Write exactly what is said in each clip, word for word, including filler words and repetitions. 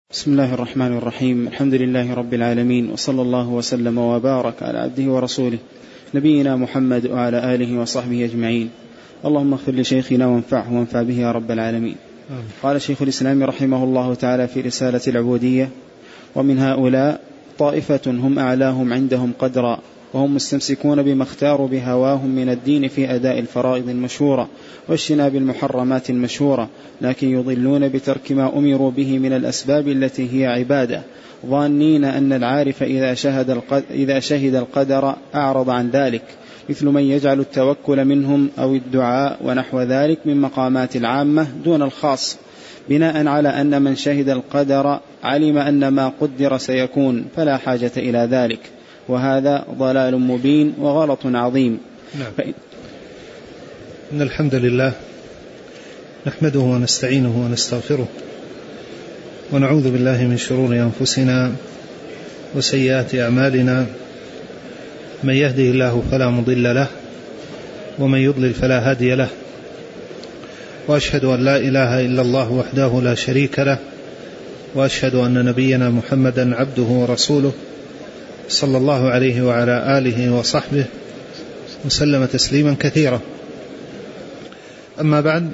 بسم الله الرحمن الرحيم. الحمد لله رب العالمين، وصلى الله وسلم وبارك على عبده ورسوله نبينا محمد وعلى آله وصحبه أجمعين. اللهم اغفر لشيخنا وانفعه وانفع به يا رب العالمين. قال شيخ الإسلام رحمه الله تعالى في رسالة العبودية: ومن هؤلاء طائفة هم أعلاهم عندهم قدرا، وهم مستمسكون بما اختاروا بهواهم من الدين في أداء الفرائض المشهورة واجتناب المحرمات المشهورة، لكن يضلون بترك ما أمروا به من الأسباب التي هي عبادة، ظانين أن العارف إذا شهد القدر, إذا شهد القدر أعرض عن ذلك، مثل من يجعل التوكل منهم أو الدعاء ونحو ذلك من مقامات العامة دون الخاص، بناء على أن من شهد القدر علم أن ما قدر سيكون فلا حاجة إلى ذلك، وهذا ضلال مبين وغلط عظيم. نعم. ف... إن الحمد لله نحمده ونستعينه ونستغفره، ونعوذ بالله من شرور أنفسنا وسيئات أعمالنا، من يهده الله فلا مضل له، ومن يضلل فلا هادي له، وأشهد أن لا إله إلا الله وحده لا شريك له، وأشهد أن نبينا محمدا عبده ورسوله صلى الله عليه وعلى آله وصحبه وسلم تسليما كثيرا. أما بعد،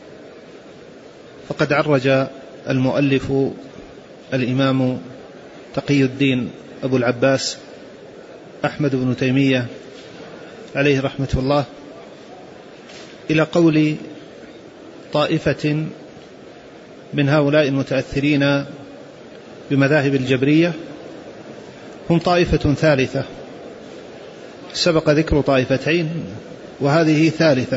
فقد عرج المؤلف الإمام تقي الدين أبو العباس أحمد بن تيمية عليه رحمة الله إلى قول طائفة من هؤلاء المتأثرين بمذاهب الجبرية، هم طائفة ثالثة. سبق ذكر طائفتين وهذه ثالثة،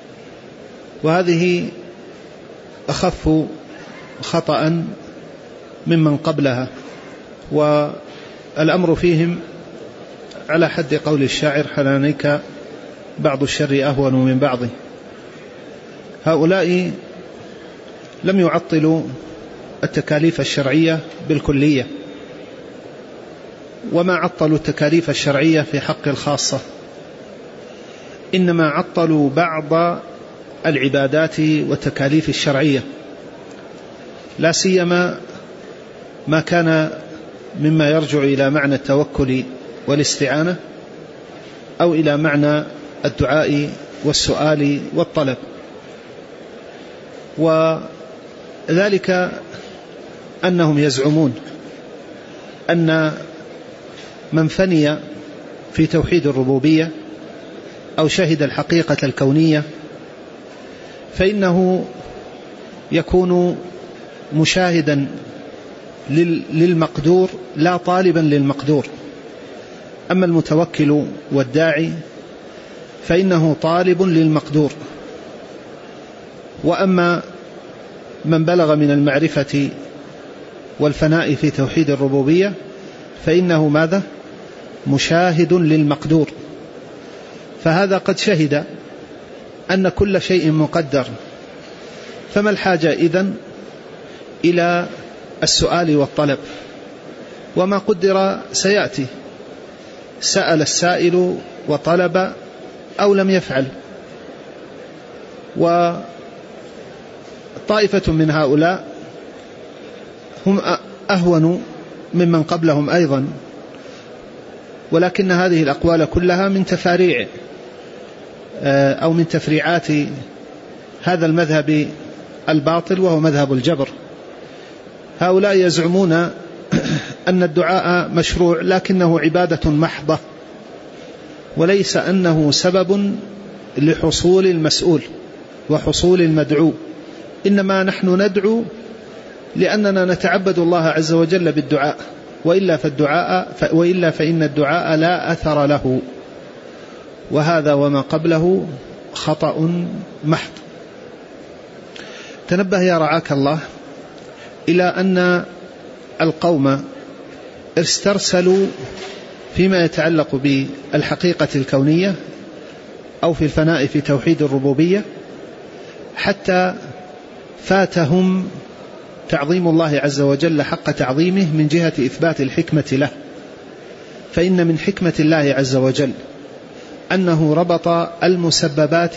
وهذه أخف خطأ ممن قبلها، والأمر فيهم على حد قول الشاعر: حنانيك بعض الشر أهون من بعضه. هؤلاء لم يعطلوا التكاليف الشرعية بالكلية، وما عطلوا التكاليف الشرعية في حق الخاصة، إنما عطلوا بعض العبادات والتكاليف الشرعية، لا سيما ما كان مما يرجع إلى معنى التوكل والاستعانة، أو إلى معنى الدعاء والسؤال والطلب. وذلك أنهم يزعمون أن من فني في توحيد الربوبية أو شهد الحقيقة الكونية فإنه يكون مشاهدا للمقدور لا طالبا للمقدور. أما المتوكل والداعي فإنه طالب للمقدور. وأما من بلغ من المعرفة والفناء في توحيد الربوبية فإنه ماذا؟ مشاهد للمقدور. فهذا قد شهد أن كل شيء مقدر، فما الحاجة إذن إلى السؤال والطلب؟ وما قدر سيأتي، سأل السائل وطلب أو لم يفعل. وطائفة من هؤلاء هم أهون ممن قبلهم أيضا، ولكن هذه الأقوال كلها من تفاريع أو من تفريعات هذا المذهب الباطل، وهو مذهب الجبر. هؤلاء يزعمون أن الدعاء مشروع لكنه عبادة محضة، وليس أنه سبب لحصول المسؤول وحصول المدعو، إنما نحن ندعو لأننا نتعبد الله عز وجل بالدعاء، وإلا فالدعاء وإلا فإن الدعاء لا أثر له، وهذا وما قبله خطأ محض. تنبه يا رعاك الله إلى أن القوم استرسلوا فيما يتعلق بالحقيقة الكونية أو في الفناء في توحيد الربوبية، حتى فاتهم تعظيم الله عز وجل حق تعظيمه من جهة إثبات الحكمة له. فإن من حكمة الله عز وجل أنه ربط المسببات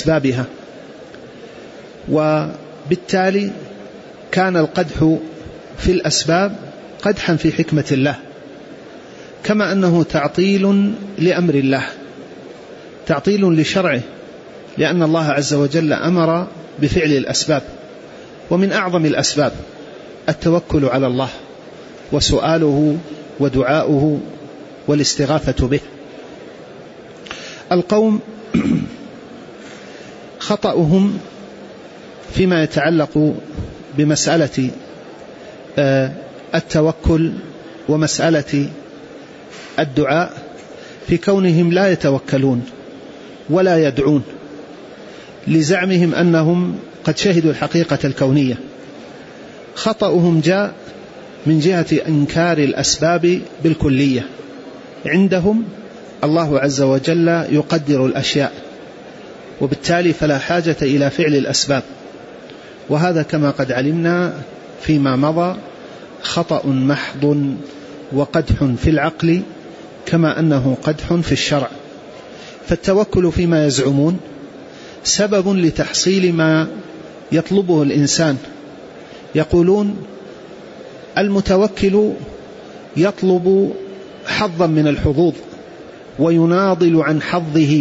بأسبابها، وبالتالي كان القدح في الأسباب قدحا في حكمة الله، كما أنه تعطيل لأمر الله، تعطيل لشرعه، لأن الله عز وجل أمر بفعل الأسباب، ومن أعظم الأسباب التوكل على الله وسؤاله ودعاؤه والاستغاثة به. القوم خطأهم فيما يتعلق بمسألة التوكل ومسألة الدعاء في كونهم لا يتوكلون ولا يدعون، لزعمهم أنهم قد شهدوا الحقيقة الكونية. خطأهم جاء من جهة إنكار الأسباب بالكلية. عندهم الله عز وجل يقدر الأشياء، وبالتالي فلا حاجة إلى فعل الأسباب، وهذا كما قد علمنا فيما مضى خطأ محض وقدح في العقل كما أنه قدح في الشرع. فالتوكل فيما يزعمون سبب لتحصيل ما يطلبه الإنسان. يقولون المتوكل يطلب حظا من الحظوظ ويناضل عن حظه،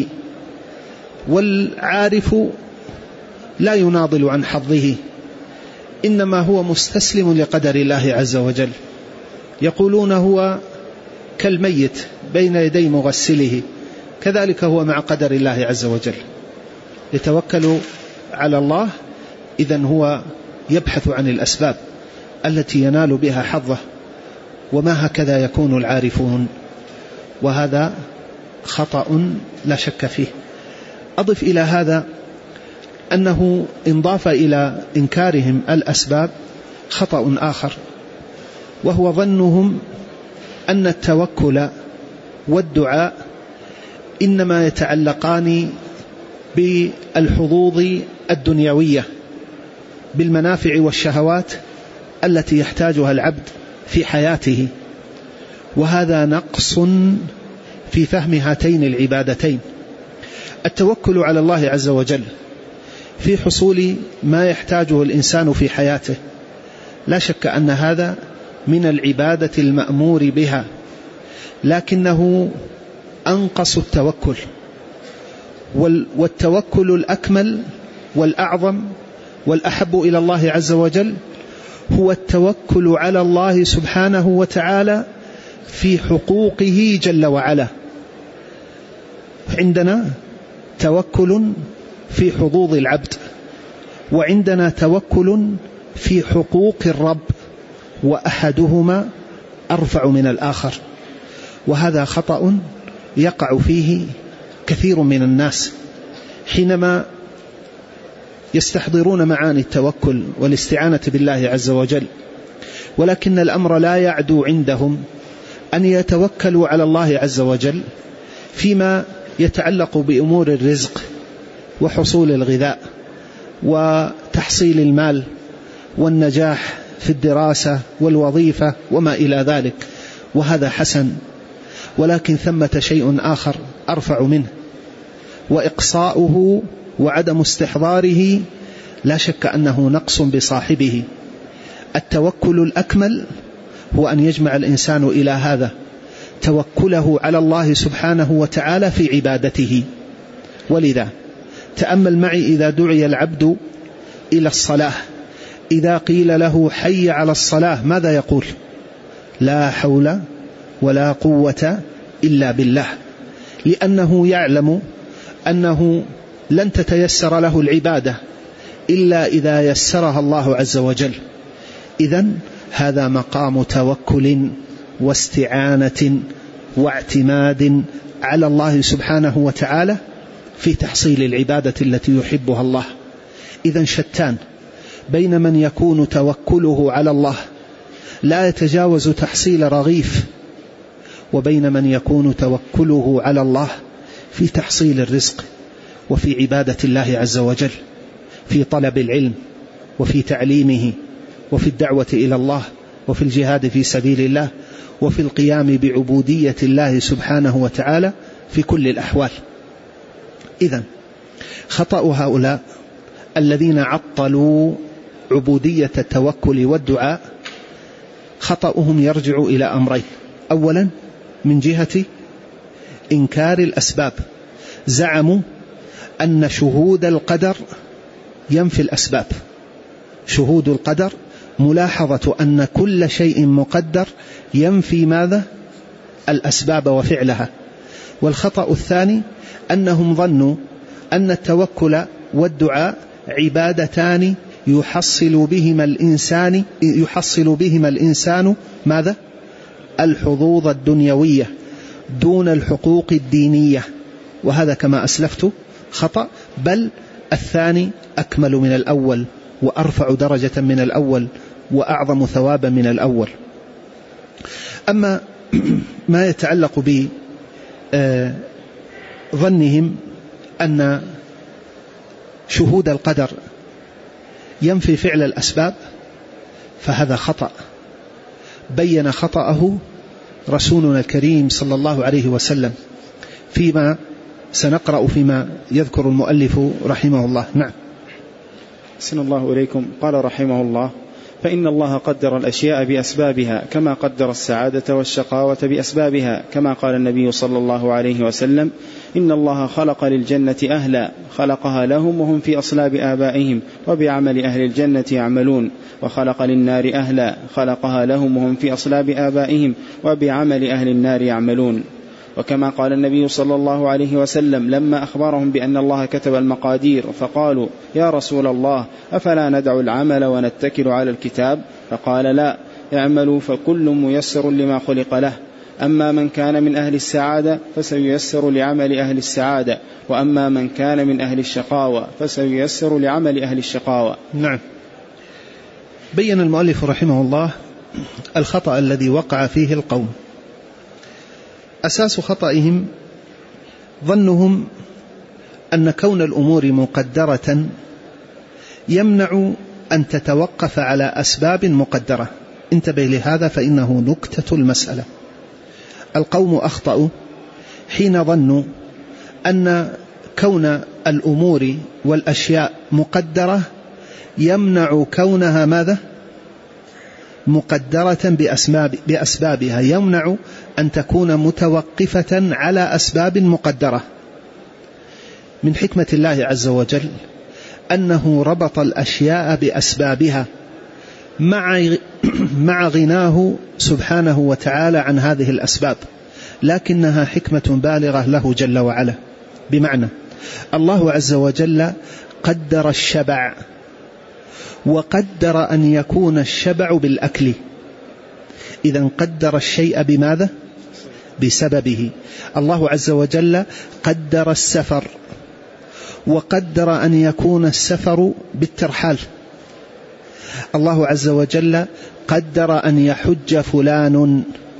والعارف لا يناضل عن حظه، إنما هو مستسلم لقدر الله عز وجل. يقولون هو كالميت بين يدي مغسله، كذلك هو مع قدر الله عز وجل. يتوكل على الله، إذن هو يبحث عن الأسباب التي ينال بها حظه، وما هكذا يكون العارفون، وهذا خطأ لا شك فيه. أضف إلى هذا أنه انضاف إلى إنكارهم الأسباب خطأ آخر، وهو ظنهم أن التوكل والدعاء إنما يتعلقان بالحظوظ الدنيوية، بالمنافع والشهوات التي يحتاجها العبد في حياته، وهذا نقص في فهم هاتين العبادتين. التوكل على الله عز وجل في حصول ما يحتاجه الإنسان في حياته، لا شك أن هذا من العبادة المأمور بها، لكنه أنقص التوكل. والتوكل الأكمل والأعظم والأحب إلى الله عز وجل هو التوكل على الله سبحانه وتعالى في حقوقه جل وعلا. عندنا توكل في حظوظ العبد، وعندنا توكل في حقوق الرب، وأحدهما أرفع من الآخر، وهذا خطأ يقع فيه كثير من الناس حينما يستحضرون معاني التوكل والاستعانة بالله عز وجل، ولكن الأمر لا يعدو عندهم أن يتوكلوا على الله عز وجل فيما يتعلق بأمور الرزق وحصول الغذاء وتحصيل المال والنجاح في الدراسة والوظيفة وما إلى ذلك، وهذا حسن، ولكن ثمة شيء آخر أرفع منه، وإقصاؤه وعدم استحضاره لا شك أنه نقص بصاحبه. التوكل الأكمل هو أن يجمع الإنسان إلى هذا توكله على الله سبحانه وتعالى في عبادته. ولذا تأمل معي إذا دعي العبد إلى الصلاة، إذا قيل له حي على الصلاة ماذا يقول؟ لا حول ولا قوة إلا بالله، لأنه يعلم أنه لن تتيسر له العبادة إلا إذا يسرها الله عز وجل. إذن هذا مقام توكل واستعانة واعتماد على الله سبحانه وتعالى في تحصيل العبادة التي يحبها الله. إذن شتان بين من يكون توكله على الله لا يتجاوز تحصيل رغيف، وبين من يكون توكله على الله في تحصيل الرزق وفي عبادة الله عز وجل، في طلب العلم وفي تعليمه وفي الدعوة إلى الله وفي الجهاد في سبيل الله وفي القيام بعبودية الله سبحانه وتعالى في كل الأحوال. إذن خطأ هؤلاء الذين عطلوا عبودية التوكل والدعاء خطأهم يرجع إلى أمرين. أولا من جهة إنكار الأسباب، زعموا أن شهود القدر ينفي الأسباب. شهود القدر ملاحظة أن كل شيء مقدر ينفي ماذا؟ الأسباب وفعلها. والخطأ الثاني أنهم ظنوا أن التوكل والدعاء عبادتان يحصل بهما الإنسان يحصل بهما الإنسان ماذا؟ الحظوظ الدنيوية دون الحقوق الدينية، وهذا كما أسلفت خطأ، بل الثاني أكمل من الأول وأرفع درجة من الأول وأعظم ثوابا من الأول. أما ما يتعلق بظنهم أن شهود القدر ينفي فعل الأسباب فهذا خطأ، بين خطأه رسولنا الكريم صلى الله عليه وسلم فيما سنقرأ فيما يذكر المؤلف رحمه الله. نعم. أحسن الله إليكم. قال رحمه الله: فإن الله قدر الأشياء بأسبابها كما قدر السعادة والشقاوة بأسبابها، كما قال النبي صلى الله عليه وسلم: إن الله خلق للجنة أهلا خلقها لهم وهم في أصلاب آبائهم وبعمل أهل الجنة يعملون، وخلق للنار أهلا خلقها لهم وهم في أصلاب آبائهم وبعمل أهل النار يعملون. وكما قال النبي صلى الله عليه وسلم لما أخبرهم بأن الله كتب المقادير فقالوا: يا رسول الله أفلا ندع العمل ونتكل على الكتاب؟ فقال: لا، اعملوا فكل ميسر لما خلق له، أما من كان من أهل السعادة فسييسر لعمل أهل السعادة، وأما من كان من أهل الشقاوة فسييسر لعمل أهل الشقاوة. نعم. بين المؤلف رحمه الله الخطأ الذي وقع فيه القوم. أساس خطئهم ظنهم أن كون الأمور مقدرة يمنع أن تتوقف على أسباب مقدرة. انتبه لهذا فإنه نكتة المسألة. القوم أخطأوا حين ظنوا أن كون الأمور والأشياء مقدرة يمنع كونها ماذا؟ مقدرة بأسباب بأسبابها، يمنع أن تكون متوقفة على أسباب مقدرة. من حكمة الله عز وجل أنه ربط الأشياء بأسبابها مع مع غناه سبحانه وتعالى عن هذه الأسباب، لكنها حكمة بالغة له جل وعلا. بمعنى الله عز وجل قدر الشبع، وقدر أن يكون الشبع بالأكل. إذن قدر الشيء بماذا؟ بسببه. الله عز وجل قدر السفر، وقدر أن يكون السفر بالترحال. الله عز وجل قدر أن يحج فلان،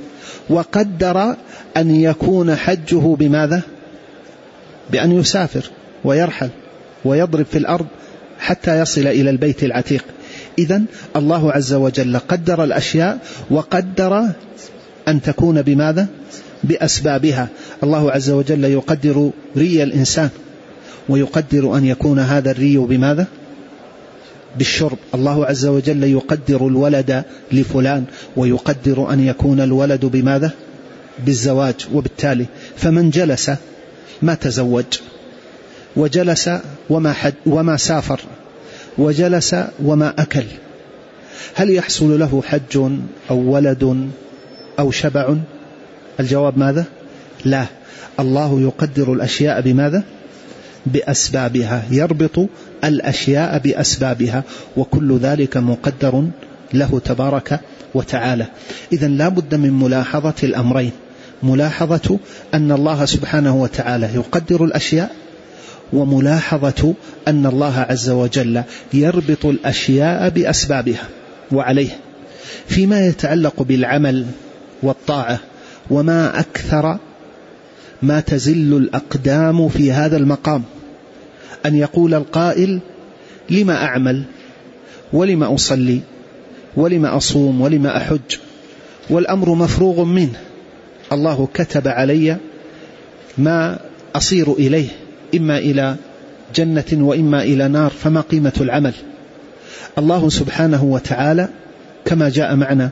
وقدر أن يكون حجه بماذا؟ بأن يسافر ويرحل ويضرب في الأرض حتى يصل إلى البيت العتيق. إذن الله عز وجل قدر الأشياء وقدر أن تكون بماذا؟ بأسبابها. الله عز وجل يقدر ري الإنسان، ويقدر أن يكون هذا الري بماذا؟ بالشرب. الله عز وجل يقدر الولد لفلان، ويقدر أن يكون الولد بماذا؟ بالزواج. وبالتالي فمن جلس ما تزوج، وجلس وما, حج وما سافر، وجلس وما أكل، هل يحصل له حج أو ولد أو شبع؟ الجواب ماذا؟ لا. الله يقدر الأشياء بماذا؟ بأسبابها، يربط الأشياء بأسبابها، وكل ذلك مقدر له تبارك وتعالى. إذن لا بد من ملاحظة الأمرين: ملاحظة أن الله سبحانه وتعالى يقدر الأشياء، وملاحظة أن الله عز وجل يربط الأشياء بأسبابها. وعليه فيما يتعلق بالعمل والطاعة، وما أكثر ما تزل الأقدام في هذا المقام، أن يقول القائل: لما أعمل، ولما أصلي، ولما أصوم، ولما أحج، والأمر مفروغ منه، الله كتب علي ما أصير إليه، إما إلى جنة وإما إلى نار، فما قيمة العمل؟ الله سبحانه وتعالى كما جاء معنا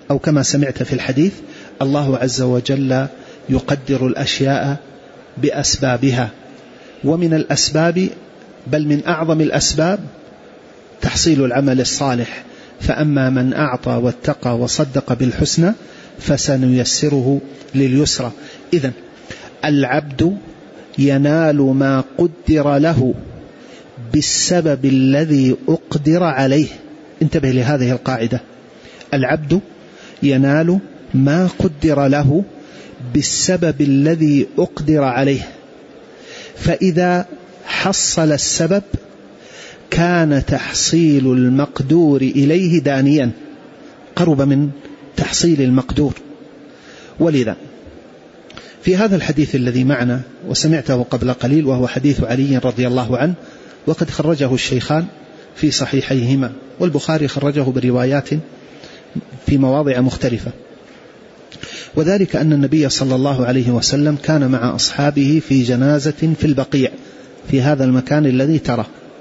أو كما سمعت في الحديث الله عز وجل يقدر الأشياء بأسبابها، ومن الأسباب بل من أعظم الأسباب تحصيل العمل الصالح، فأما من أعطى واتقى وصدق بالحسنى فسنيسره لليسرى. إذن العبد ينال ما قدر له بالسبب الذي أقدر عليه. انتبه لهذه القاعدة، العبد ينال ما قدر له بالسبب الذي أقدر عليه، فإذا حصل السبب كان تحصيل المقدور إليه دانيا، قرب من تحصيل المقدور. ولذا في هذا الحديث الذي معنا وسمعته قبل قليل، وهو حديث علي رضي الله عنه، وقد خرجه الشيخان في صحيحيهما، والبخاري خرجه بروايات في مواضع مختلفة، وذلك أن النبي صلى الله عليه وسلم كان مع أصحابه في جنازة في البقيع في هذا المكان الذي ترى،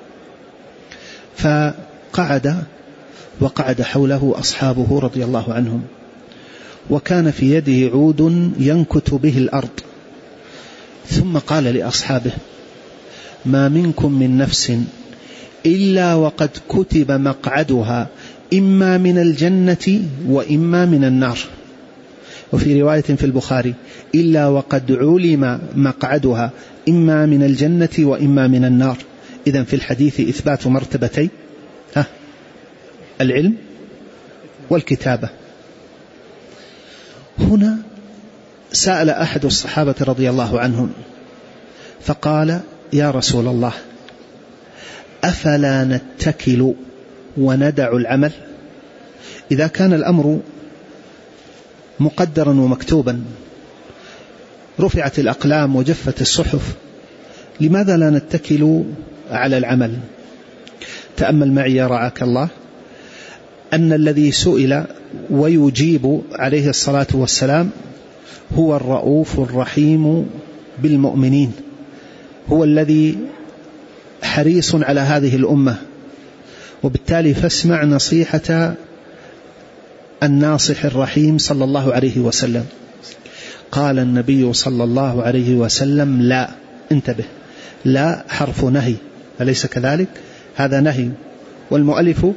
فقعد وقعد حوله أصحابه رضي الله عنهم، وكان في يده عود ينكت به الأرض، ثم قال لأصحابه: ما منكم من نفس إلا وقد كتب مقعدها إما من الجنة وإما من النار، وفي رواية في البخاري: إلا وقد علم مقعدها إما من الجنة وإما من النار. إذن في الحديث إثبات مرتبتي ها العلم والكتابة. هنا سأل أحد الصحابة رضي الله عنهم فقال: يا رسول الله، أفلا نتكل وندع العمل؟ إذا كان الأمر مقدرا ومكتوبا، رفعت الأقلام وجفت الصحف، لماذا لا نتكل على العمل؟ تأمل معي يا رعاك الله أن الذي سئل ويجيب عليه الصلاة والسلام هو الرؤوف الرحيم بالمؤمنين، هو الذي حريص على هذه الأمة، وبالتالي فاسمع نصيحة الناصح الرحيم صلى الله عليه وسلم. قال النبي صلى الله عليه وسلم: لا. انتبه، لا حرف نهي، أليس كذلك؟ هذا نهي، والمؤلف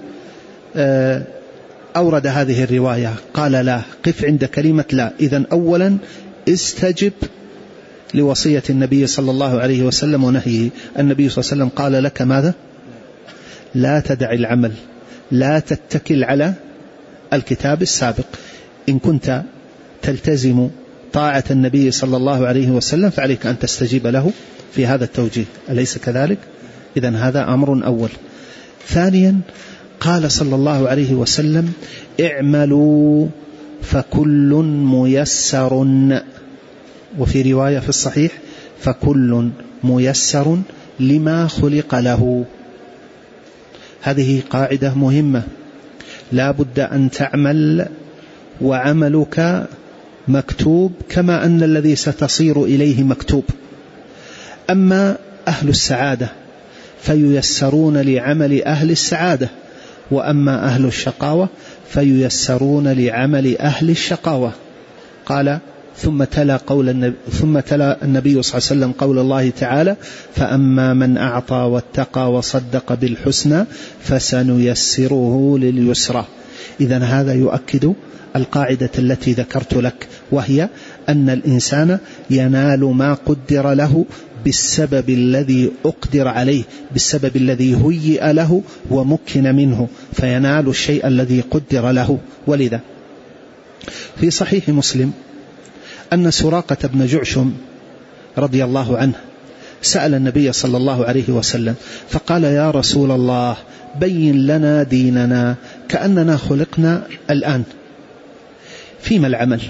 أورد هذه الرواية قال لا، قف عند كلمة لا. إذن أولا استجب لوصية النبي صلى الله عليه وسلم ونهيه. النبي صلى الله عليه وسلم قال لك ماذا؟ لا تدع العمل، لا تتكل على الكتاب السابق. إن كنت تلتزم طاعة النبي صلى الله عليه وسلم فعليك أن تستجيب له في هذا التوجيه، أليس كذلك؟ إذن هذا أمر أول. ثانيا قال صلى الله عليه وسلم: اعملوا فكل ميسر، وفي رواية في الصحيح: فكل ميسر لما خلق له. هذه قاعدة مهمة، لا بد أن تعمل وعملك مكتوب كما أن الذي ستصير إليه مكتوب. أما أهل السعادة فييسرون لعمل أهل السعادة، وأما أهل الشقاوة فييسرون لعمل أهل الشقاوة. قال ثم تلا قول النبي ثم تلا النبي صلى الله عليه وسلم قول الله تعالى: فأما من أعطى واتقى وصدق بالحسنى فسنيسره لليسرى. إذن هذا يؤكد القاعدة التي ذكرت لك، وهي أن الإنسان ينال ما قدر له بالسبب الذي أقدر عليه، بالسبب الذي هيئ له ومكن منه، فينال الشيء الذي قدر له. ولذا في صحيح مسلم أن سراقة بن جعشم رضي الله عنه سأل النبي صلى الله عليه وسلم فقال: يا رسول الله، بين لنا ديننا، كأننا خلقنا الآن، فيما العمل؟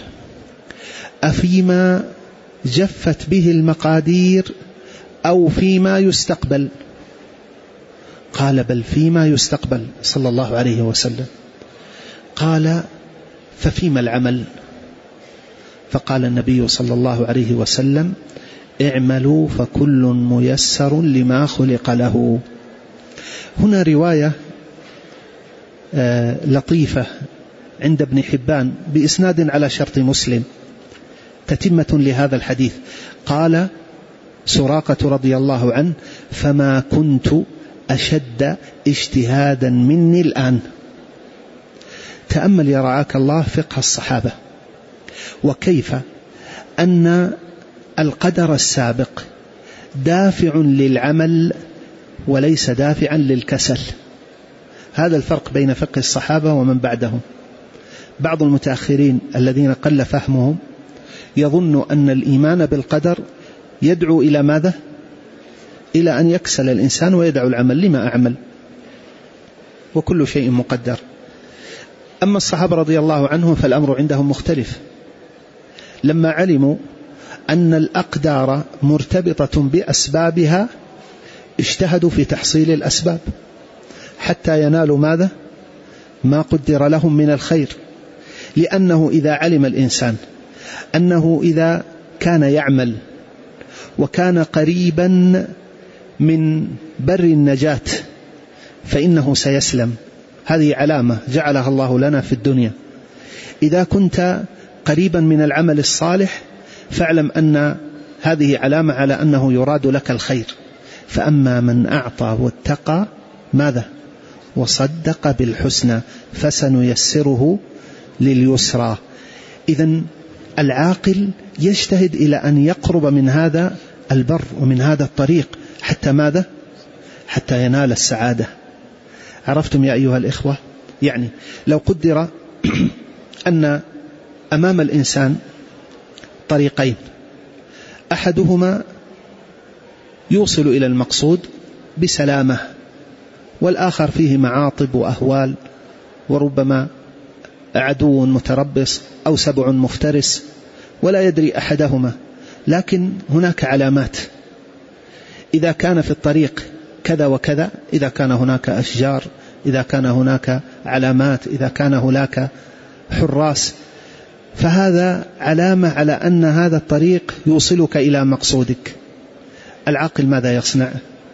أفيما جفت به المقادير أو فيما يستقبل؟ قال: بل فيما يستقبل صلى الله عليه وسلم. قال: ففيما العمل؟ فقال النبي صلى الله عليه وسلم: اعملوا فكل ميسر لما خلق له. هنا رواية لطيفة عند ابن حبان بإسناد على شرط مسلم تتمة لهذا الحديث. قال سراقة رضي الله عنه: فما كنت أشد اجتهادا مني الآن. تأمل يرعاك الله فقه الصحابة، وكيف أن القدر السابق دافع للعمل وليس دافعا للكسل. هذا الفرق بين فقه الصحابة ومن بعدهم. بعض المتأخرين الذين قل فهمهم يظن أن الإيمان بالقدر يدعو إلى ماذا؟ إلى أن يكسل الإنسان ويدعو العمل. لما أعمل وكل شيء مقدر. أما الصحابة رضي الله عنهم فالأمر عندهم مختلف. لما علموا أن الأقدار مرتبطة بأسبابها اجتهدوا في تحصيل الأسباب حتى ينالوا ماذا؟ ما قدر لهم من الخير. لأنه إذا علم الإنسان أنه إذا كان يعمل وكان قريبا من بر النجاة فإنه سيسلم. هذه علامة جعلها الله لنا في الدنيا. إذا كنت قريبا من العمل الصالح فاعلم أن هذه علامة على أنه يراد لك الخير. فأما من أعطى واتقى ماذا؟ وصدق بالحسنى فسنيسره لليسرى. إذن العاقل يجتهد إلى أن يقرب من هذا البر ومن هذا الطريق حتى ماذا؟ حتى ينال السعادة. عرفتم يا أيها الإخوة؟ يعني لو قدر أن أمام الإنسان طريقين، أحدهما يوصل إلى المقصود بسلامة، والآخر فيه معاطب وأهوال، وربما عدو متربص أو سبع مفترس، ولا يدري أحدهما، لكن هناك علامات. إذا كان في الطريق كذا وكذا، إذا كان هناك أشجار، إذا كان هناك علامات، إذا كان هناك حراس، فهذا علامة على أن هذا الطريق يوصلك إلى مقصودك. العاقل ماذا يصنع؟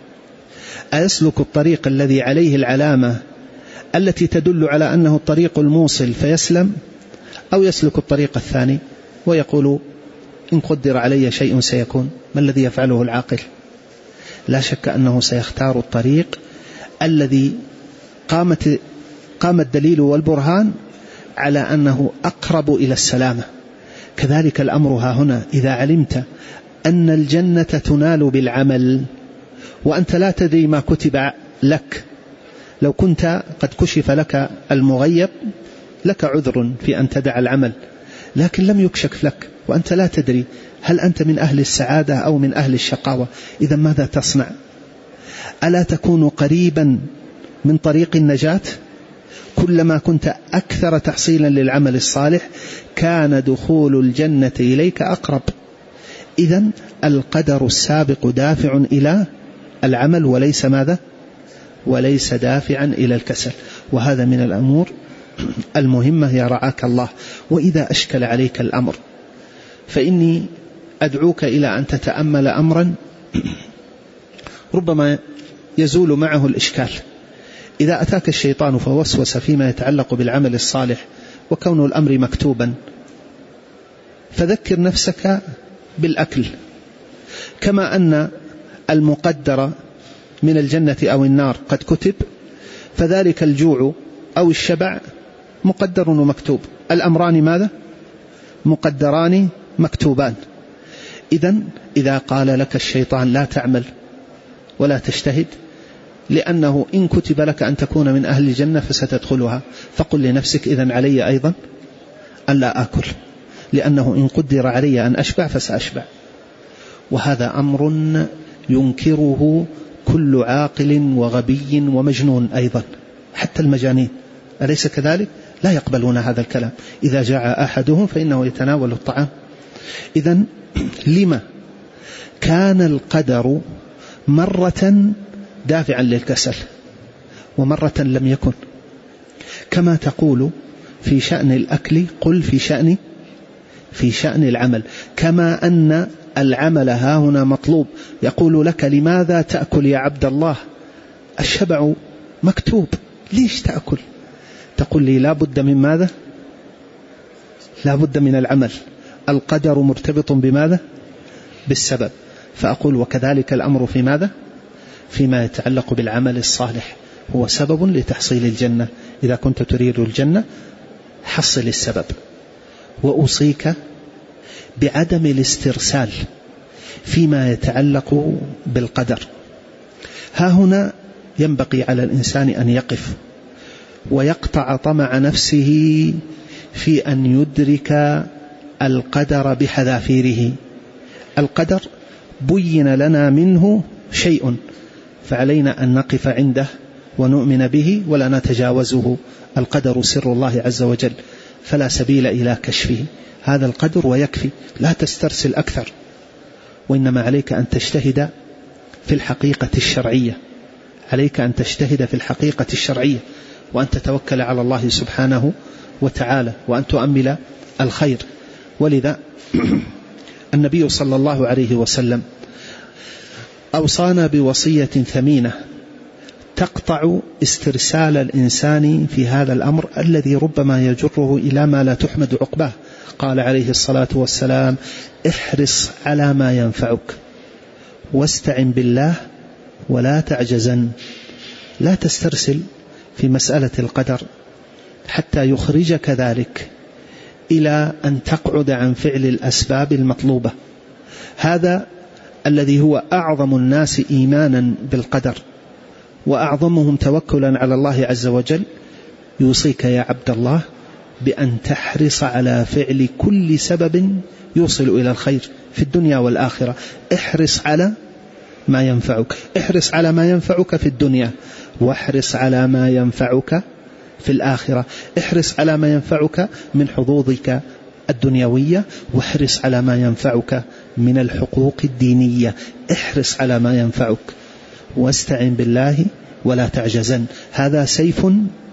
أيسلك الطريق الذي عليه العلامة التي تدل على أنه الطريق الموصل فيسلم، أو يسلك الطريق الثاني ويقول إن قدر علي شيء سيكون؟ ما الذي يفعله العاقل؟ لا شك أنه سيختار الطريق الذي قامت قام الدليل والبرهان على أنه أقرب إلى السلامة. كذلك الأمر ها هنا. إذا علمت أن الجنة تنال بالعمل وأنت لا تدري ما كتب لك، لو كنت قد كشف لك المغيب لك عذر في أن تدع العمل، لكن لم يكشف لك وأنت لا تدري هل أنت من أهل السعادة أو من أهل الشقاوة. إذا ماذا تصنع؟ ألا تكون قريبا من طريق النجاة؟ كلما كنت أكثر تحصيلا للعمل الصالح كان دخول الجنة إليك أقرب. إذن القدر السابق دافع إلى العمل وليس ماذا؟ وليس دافعا إلى الكسل. وهذا من الأمور المهمة يا رعاك الله. وإذا أشكل عليك الأمر فإني أدعوك إلى أن تتأمل أمرا ربما يزول معه الإشكال. إذا أتاك الشيطان فوسوس فيما يتعلق بالعمل الصالح وكون الأمر مكتوبا، فذكر نفسك بالأكل، كما أن المقدر من الجنة أو النار قد كتب، فذلك الجوع أو الشبع مقدر ومكتوب. الأمران ماذا؟ مقدران مكتوبان. إذن إذا قال لك الشيطان لا تعمل ولا تجتهد لأنه إن كتب لك أن تكون من أهل الجنة فستدخلها، فقل لنفسك إذن علي أيضا أن لا آكل، لأنه إن قدر علي أن أشبع فسأشبع. وهذا أمر ينكره كل عاقل وغبي ومجنون أيضا، حتى المجانين أليس كذلك؟ لا يقبلون هذا الكلام. إذا جاء أحدهم فإنه يتناول الطعام. إذن لما كان القدر مرة دافعا للكسل ومرة لم يكن؟ كما تقول في شأن الأكل قل في شأن في شأن العمل. كما أن العمل ها هنا مطلوب، يقول لك لماذا تأكل يا عبد الله؟ الشبع مكتوب، ليش تأكل؟ تقول لي لا بد من ماذا؟ لا بد من العمل. القدر مرتبط بماذا؟ بالسبب. فأقول وكذلك الأمر في ماذا؟ فيما يتعلق بالعمل الصالح، هو سبب لتحصيل الجنة. إذا كنت تريد الجنة حصل السبب. وأوصيك بعدم الاسترسال فيما يتعلق بالقدر. ها هنا ينبغي على الإنسان أن يقف ويقطع طمع نفسه في أن يدرك القدر بحذافيره. القدر بين لنا منه شيء، فعلينا أن نقف عنده ونؤمن به ولا نتجاوزه. القدر سر الله عز وجل، فلا سبيل إلى كشفه. هذا القدر ويكفي، لا تسترسل أكثر، وإنما عليك أن تجتهد في الحقيقة الشرعية. عليك أن تجتهد في الحقيقة الشرعية، وأن تتوكل على الله سبحانه وتعالى، وأن تؤمل الخير. ولذا النبي صلى الله عليه وسلم أوصانا بوصية ثمينة تقطع استرسال الإنسان في هذا الأمر الذي ربما يجره إلى ما لا تحمد عقباه. قال عليه الصلاة والسلام: احرص على ما ينفعك واستعن بالله ولا تعجزن. لا تسترسل في مسألة القدر حتى يخرجك ذلك إلى أن تقعد عن فعل الأسباب المطلوبة. هذا الذي هو أعظم الناس إيمانا بالقدر وأعظمهم توكلا على الله عز وجل يوصيك يا عبد الله بأن تحرص على فعل كل سبب يوصل إلى الخير في الدنيا والآخرة. احرص على ما ينفعك، احرص على ما ينفعك في الدنيا، واحرص على ما ينفعك في الآخرة. احرص على ما ينفعك من حظوظك الدنيوية، واحرص على ما ينفعك من الحقوق الدينية. احرص على ما ينفعك واستعن بالله ولا تعجزن. هذا سيف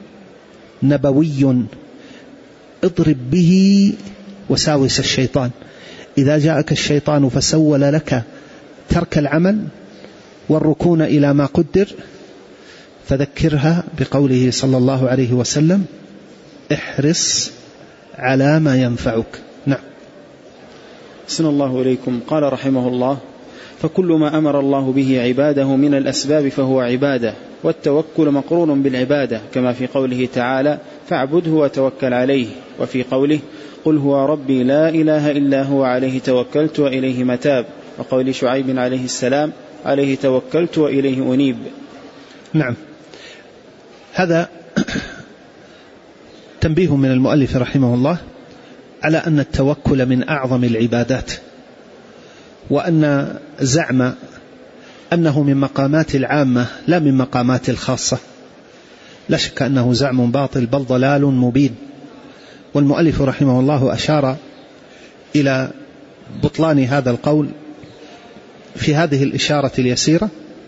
نبوي اضرب به وساوس الشيطان. إذا جاءك الشيطان فسول لك ترك العمل والركون إلى ما قدر، فذكرها بقوله صلى الله عليه وسلم: احرص على ما ينفعك. نعم. أحسن الله إليكم. قال رحمه الله: فكل ما أمر الله به عباده من الأسباب فهو عبادة، والتوكل مقرون بالعبادة، كما في قوله تعالى: فاعبده وتوكل عليه، وفي قوله: قل هو ربي لا إله إلا هو عليه توكلت وإليه متاب، وقول شعيب عليه السلام: عليه توكلت وإليه أنيب. نعم. هذا تنبيه من المؤلف رحمه الله على أن التوكل من أعظم العبادات، وأن زعم أنه من مقامات العامة لا من مقامات الخاصة لا شك أنه زعم باطل بل ضلال مبين. والمؤلف رحمه الله أشار إلى بطلان هذا القول في هذه الإشارة اليسيرة،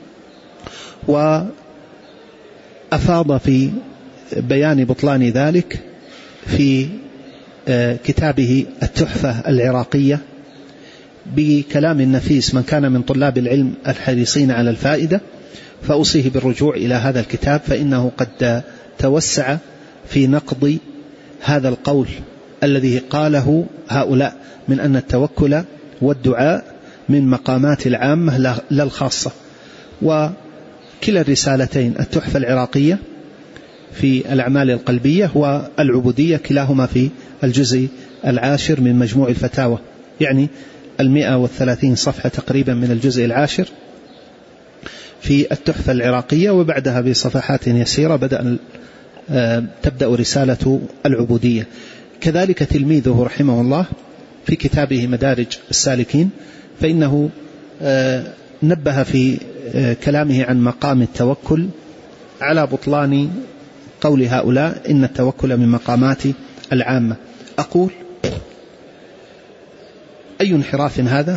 وأفاض في بيان بطلان ذلك في كتابه التحفة العراقية بكلام نفيس. من كان من طلاب العلم الحريصين على الفائدة فأوصيه بالرجوع إلى هذا الكتاب، فإنه قد توسع في نقض هذا القول الذي قاله هؤلاء من أن التوكل والدعاء من مقامات العامة لا الخاصة. وكلا الرسالتين، التحفة العراقية في الأعمال القلبية والعبودية، كلاهما في الجزء العاشر من مجموع الفتاوى، يعني المئة والثلاثين صفحة تقريبا من الجزء العاشر في التحفة العراقية، وبعدها بصفحات يسيرة بدأ تبدأ رسالة العبودية. كذلك تلميذه رحمه الله في كتابه مدارج السالكين، فإنه نبه في كلامه عن مقام التوكل على بطلان قول هؤلاء إن التوكل من مقامات العامة. أقول: أي انحراف هذا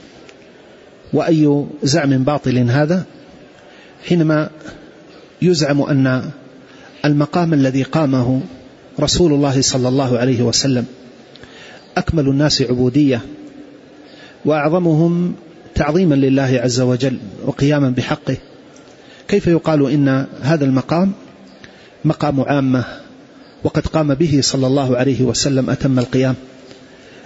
وأي زعم باطل هذا حينما يزعم أن المقام الذي قامه رسول الله صلى الله عليه وسلم أكمل الناس عبودية وأعظمهم تعظيما لله عز وجل وقياما بحقه، كيف يقال إن هذا المقام مقام عامة وقد قام به صلى الله عليه وسلم أتم القيام؟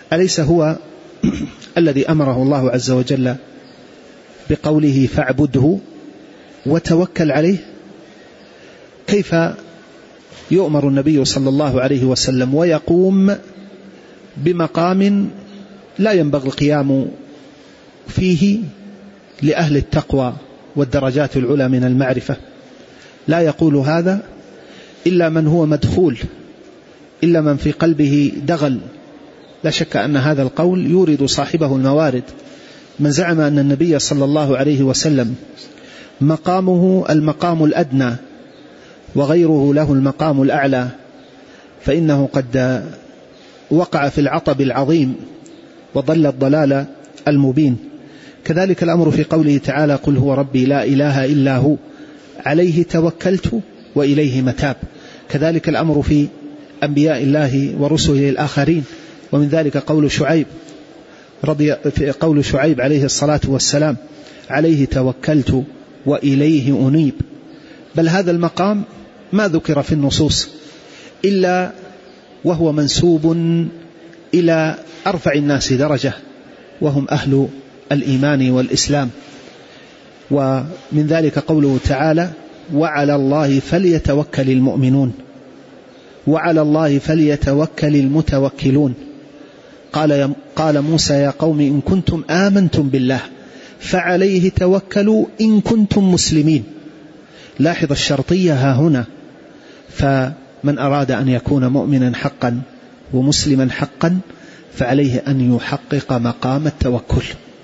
أليس هو الذي أمره الله عز وجل بقوله فاعبده وتوكل عليه؟ كيف يؤمر النبي صلى الله عليه وسلم ويقوم بمقام لا ينبغي القيام فيه لأهل التقوى والدرجات العلى من المعرفة؟ لا يقول هذا إلا من هو مدخول، إلا من في قلبه دغل. لا شك أن هذا القول يورد صاحبه الموارد. من زعم أن النبي صلى الله عليه وسلم مقامه المقام الأدنى وغيره له المقام الأعلى فإنه قد وقع في العطب العظيم وضل الضلال المبين. كذلك الأمر في قوله تعالى قل هو ربي لا إله إلا هو عليه توكلت وإليه متاب. كذلك الأمر في أنبياء الله ورسله الآخرين، ومن ذلك قول شعيب رضي في قول شعيب عليه الصلاة والسلام عليه توكلت وإليه أنيب. بل هذا المقام ما ذكر في النصوص إلا وهو منسوب إلى أرفع الناس درجة وهم أهل الإيمان والإسلام. ومن ذلك قوله تعالى وعلى الله فليتوكل المؤمنون وعلى الله فليتوكل المتوكلون. قال, قال موسى يا قوم إن كنتم آمنتم بالله فعليه توكلوا إن كنتم مسلمين. لاحظ الشرطية ها هنا، فمن أراد أن يكون مؤمنا حقا ومسلما حقا فعليه أن يحقق مقام التوكل.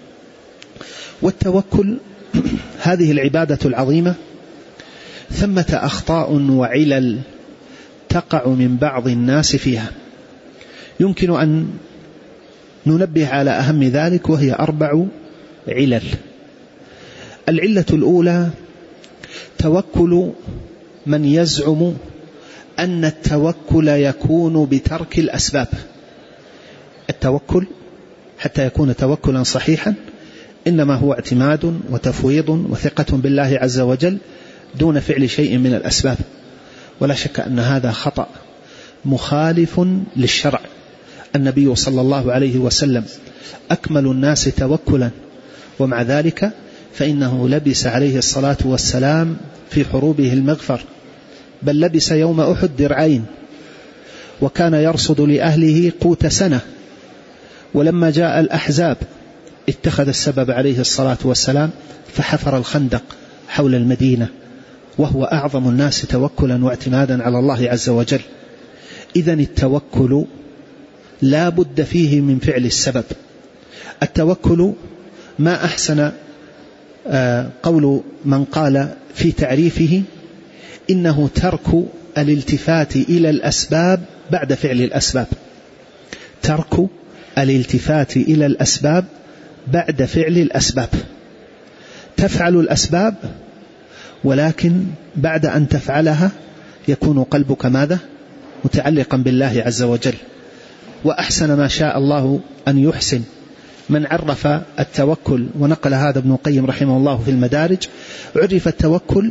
والتوكل هذه العبادة العظيمة ثمة أخطاء وعلل تقع من بعض الناس فيها، يمكن أن ننبه على أهم ذلك، وهي أربع علل. العلة الأولى توكل من يزعم أن التوكل يكون بترك الأسباب. التوكل حتى يكون توكلا صحيحا إنما هو اعتماد وتفويض وثقة بالله عز وجل دون فعل شيء من الأسباب. ولا شك أن هذا خطأ مخالف للشرع. النبي صلى الله عليه وسلم أكمل الناس توكلا، ومع ذلك فإنه لبس عليه الصلاة والسلام في حروبه المغفر، بل لبس يوم أحد درعين، وكان يرصد لأهله قوت سنة. ولما جاء الأحزاب اتخذ السبب عليه الصلاة والسلام فحفر الخندق حول المدينة، وهو أعظم الناس توكلا واعتمادا على الله عز وجل. إذن التوكل لا بد فيه من فعل السبب. التوكل ما أحسن قول من قال في تعريفه إنه ترك الالتفات إلى الأسباب بعد فعل الأسباب. ترك الالتفات إلى الأسباب بعد فعل الأسباب. تفعل الأسباب ولكن بعد أن تفعلها يكون قلبك ماذا؟ متعلقا بالله عز وجل. وأحسن ما شاء الله أن يحسن من عرف التوكل، ونقل هذا ابن القيم رحمه الله في المدارج. عرف التوكل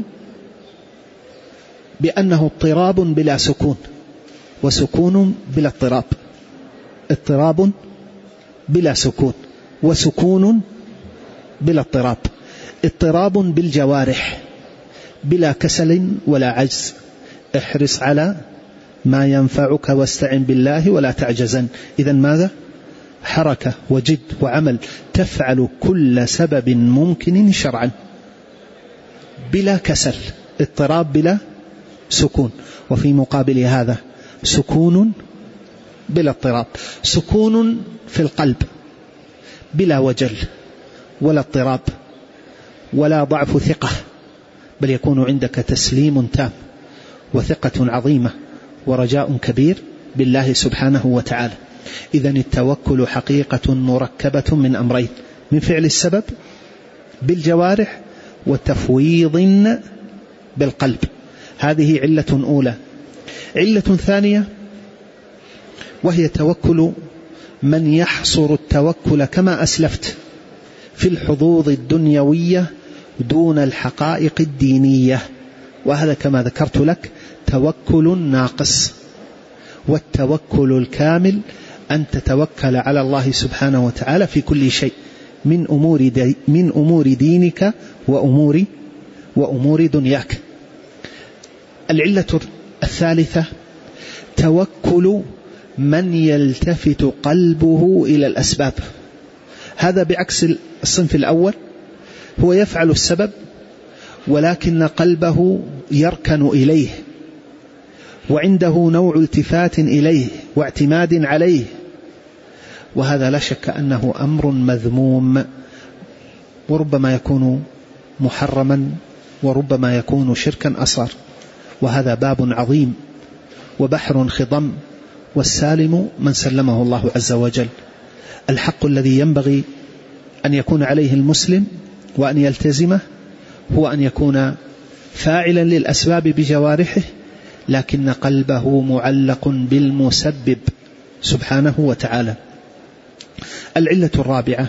بأنه اضطراب بلا سكون، وسكون بلا اضطراب. اضطراب بلا سكون، وسكون بلا اضطراب. اضطراب بالجوارح بلا كسل ولا عجز. احرص على ما ينفعك واستعن بالله ولا تعجزن. إذن ماذا؟ حركة وجد وعمل، تفعل كل سبب ممكن شرعا بلا كسل. اضطراب بلا سكون. وفي مقابل هذا سكون بلا اضطراب. سكون في القلب بلا وجل ولا اضطراب ولا ضعف ثقة، بل يكون عندك تسليم تام وثقة عظيمة ورجاء كبير بالله سبحانه وتعالى. إذن التوكل حقيقة مركبة من أمرين: من فعل السبب بالجوارح وتفويض بالقلب. هذه علة أولى. علة ثانية وهي توكل من يحصر التوكل كما أسلفت في الحظوظ الدنيوية دون الحقائق الدينية، وهذا كما ذكرت لك توكل ناقص. والتوكل الكامل أن تتوكل على الله سبحانه وتعالى في كل شيء من أمور, دي من أمور دينك وأمور, وأمور دنياك. العلة الثالثة توكل من يلتفت قلبه إلى الأسباب. هذا بعكس الصنف الأول، هو يفعل السبب ولكن قلبه يركن إليه وعنده نوع التفات إليه واعتماد عليه، وهذا لا شك أنه أمر مذموم، وربما يكون محرما وربما يكون شركا أصغر، وهذا باب عظيم وبحر خضم، والسالم من سلمه الله عز وجل. الحق الذي ينبغي أن يكون عليه المسلم وأن يلتزمه هو أن يكون فاعلا للأسباب بجوارحه، لكن قلبه معلق بالمسبب سبحانه وتعالى. العلة الرابعة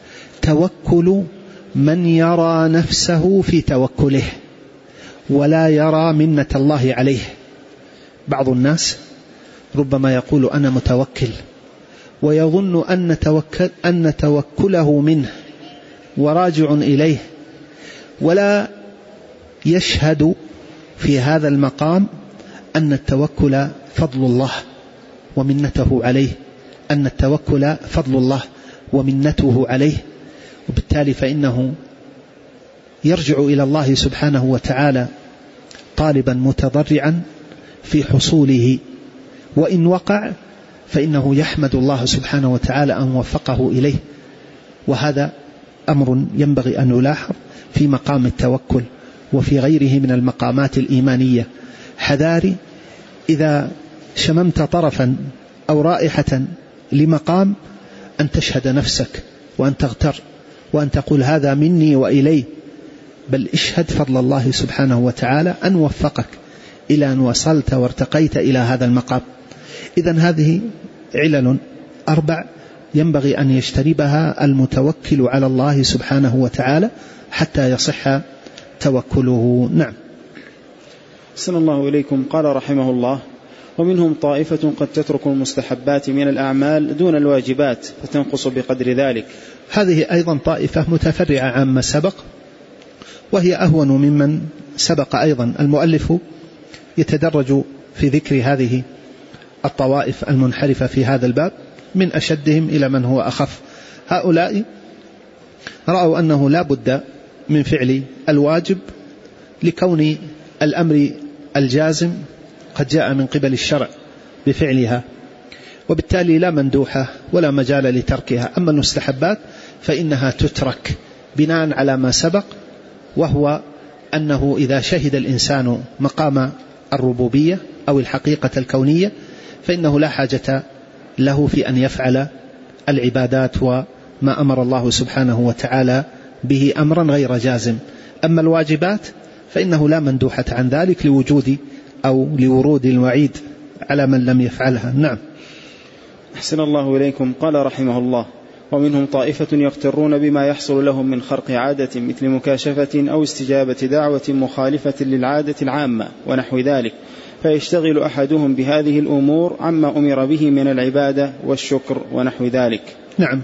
توكل من يرى نفسه في توكله ولا يرى منة الله عليه. بعض الناس ربما يقول أنا متوكل ويظن أن, توكل أن توكله منه وراجع إليه، ولا يشهد في هذا المقام أن التوكل فضل الله ومنته عليه، أن التوكل فضل الله ومنته عليه، وبالتالي فإنه يرجع إلى الله سبحانه وتعالى طالبا متضرعا في حصوله، وإن وقع فإنه يحمد الله سبحانه وتعالى أن وفقه إليه. وهذا أمر ينبغي أن يلاحظ في مقام التوكل وفي غيره من المقامات الإيمانية. حذاري إذا شممت طرفا أو رائحة لمقام أن تشهد نفسك وأن تغتر وأن تقول هذا مني وإلي، بل اشهد فضل الله سبحانه وتعالى أن وفقك إلى أن وصلت وارتقيت إلى هذا المقام. إذن هذه علل أربع ينبغي أن يجتنبها المتوكل على الله سبحانه وتعالى حتى يصح توكله. نعم. أحسن الله إليكم. قال رحمه الله: ومنهم طائفة قد تترك المستحبات من الأعمال دون الواجبات فتنقص بقدر ذلك. هذه أيضا طائفة متفرعة عما سبق، وهي أهون ممن سبق أيضا. المؤلف يتدرج في ذكر هذه الطوائف المنحرفة في هذا الباب من أشدهم إلى من هو أخف. هؤلاء رأوا أنه لا بد من فعل الواجب لكون الأمر الجازم قد جاء من قبل الشرع بفعلها، وبالتالي لا مندوحة ولا مجال لتركها. أما المستحبات فإنها تترك بناء على ما سبق، وهو أنه إذا شهد الإنسان مقام الربوبية أو الحقيقة الكونية فإنه لا حاجة له في أن يفعل العبادات وما أمر الله سبحانه وتعالى به أمرا غير جازم. أما الواجبات فإنه لا مندوحة عن ذلك لوجود أو لورود الوعيد على من لم يفعلها. نعم. أحسن الله إليكم. قال رحمه الله: ومنهم طائفة يغترون بما يحصل لهم من خرق عادة مثل مكاشفة أو استجابة دعوة مخالفة للعادة العامة ونحو ذلك، فيشتغل أحدهم بهذه الأمور عما أمر به من العبادة والشكر ونحو ذلك. نعم.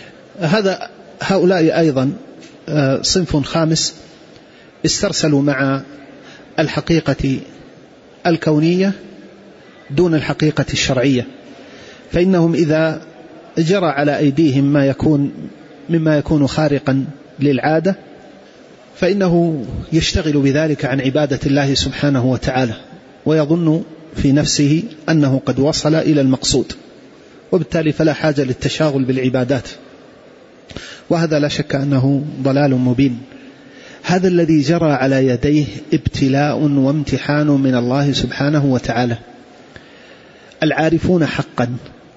هذا هؤلاء أيضا صنف خامس استرسلوا مع الحقيقة الكونية دون الحقيقة الشرعية، فإنهم إذا جرى على أيديهم ما يكون مما يكون خارقا للعادة فإنه يشتغل بذلك عن عبادة الله سبحانه وتعالى، ويظن في نفسه أنه قد وصل إلى المقصود، وبالتالي فلا حاجة للتشاغل بالعبادات، وهذا لا شك أنه ضلال مبين. هذا الذي جرى على يديه ابتلاء وامتحان من الله سبحانه وتعالى. العارفون حقا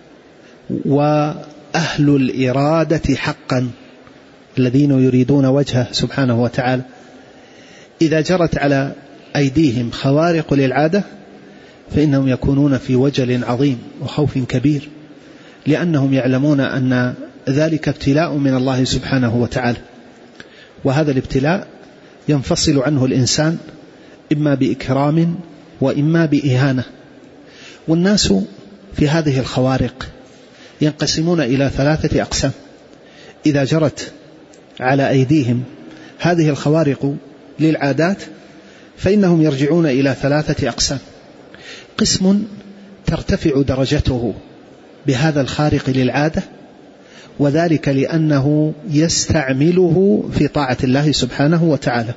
وأهل الإرادة حقا الذين يريدون وجهه سبحانه وتعالى إذا جرت على أيديهم خوارق للعادة فإنهم يكونون في وجل عظيم وخوف كبير، لأنهم يعلمون أن ذلك ابتلاء من الله سبحانه وتعالى، وهذا الابتلاء ينفصل عنه الإنسان إما بإكرام وإما بإهانة. والناس في هذه الخوارق ينقسمون إلى ثلاثة أقسام. إذا جرت على أيديهم هذه الخوارق للعادات فإنهم يرجعون إلى ثلاثة أقسام. قسم ترتفع درجته بهذا الخارق للعادة، وذلك لأنه يستعمله في طاعة الله سبحانه وتعالى.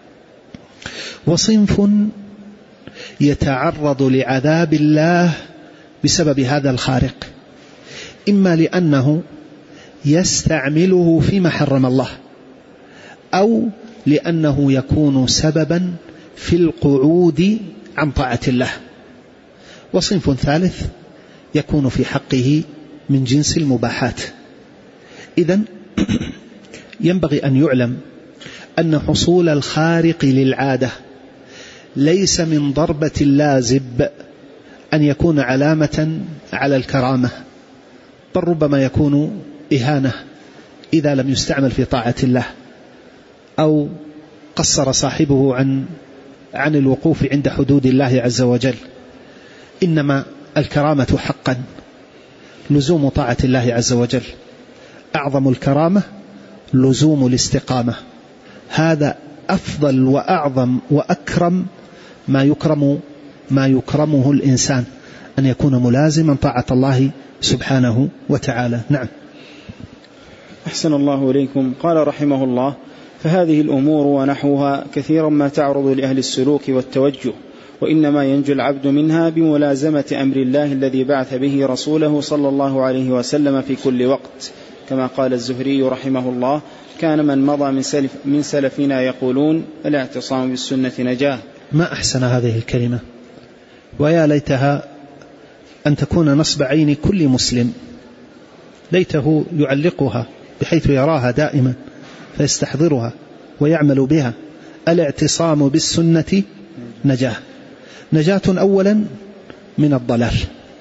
وصنف يتعرض لعذاب الله بسبب هذا الخارق، إما لأنه يستعمله فيما حرم الله، أو لأنه يكون سببا في القعود عن طاعة الله. وصنف ثالث يكون في حقه من جنس المباحات. إذن ينبغي أن يعلم أن حصول الخارق للعادة ليس من ضربة اللازب أن يكون علامة على الكرامة، بل ربما يكون إهانة إذا لم يستعمل في طاعة الله، أو قصر صاحبه عن عن الوقوف عند حدود الله عز وجل. إنما الكرامة حقا لزوم طاعة الله عز وجل، أعظم الكرامة لزوم الاستقامة. هذا أفضل وأعظم وأكرم ما يكرم ما يكرمه الإنسان، أن يكون ملازما طاعة الله سبحانه وتعالى. نعم. أحسن الله إليكم. قال رحمه الله: فهذه الأمور ونحوها كثيرا ما تعرض لأهل السلوك والتوجه، وإنما ينجو العبد منها بملازمة أمر الله الذي بعث به رسوله صلى الله عليه وسلم في كل وقت، كما قال الزهري رحمه الله: كان من مضى من, سلف من سلفنا يقولون الاعتصام بالسنة نجاه. ما أحسن هذه الكلمة، ويا ليتها أن تكون نصب عين كل مسلم، ليته يعلقها بحيث يراها دائما فيستحضرها ويعمل بها. الاعتصام بالسنة نجاه، نجاة أولا من الضلال،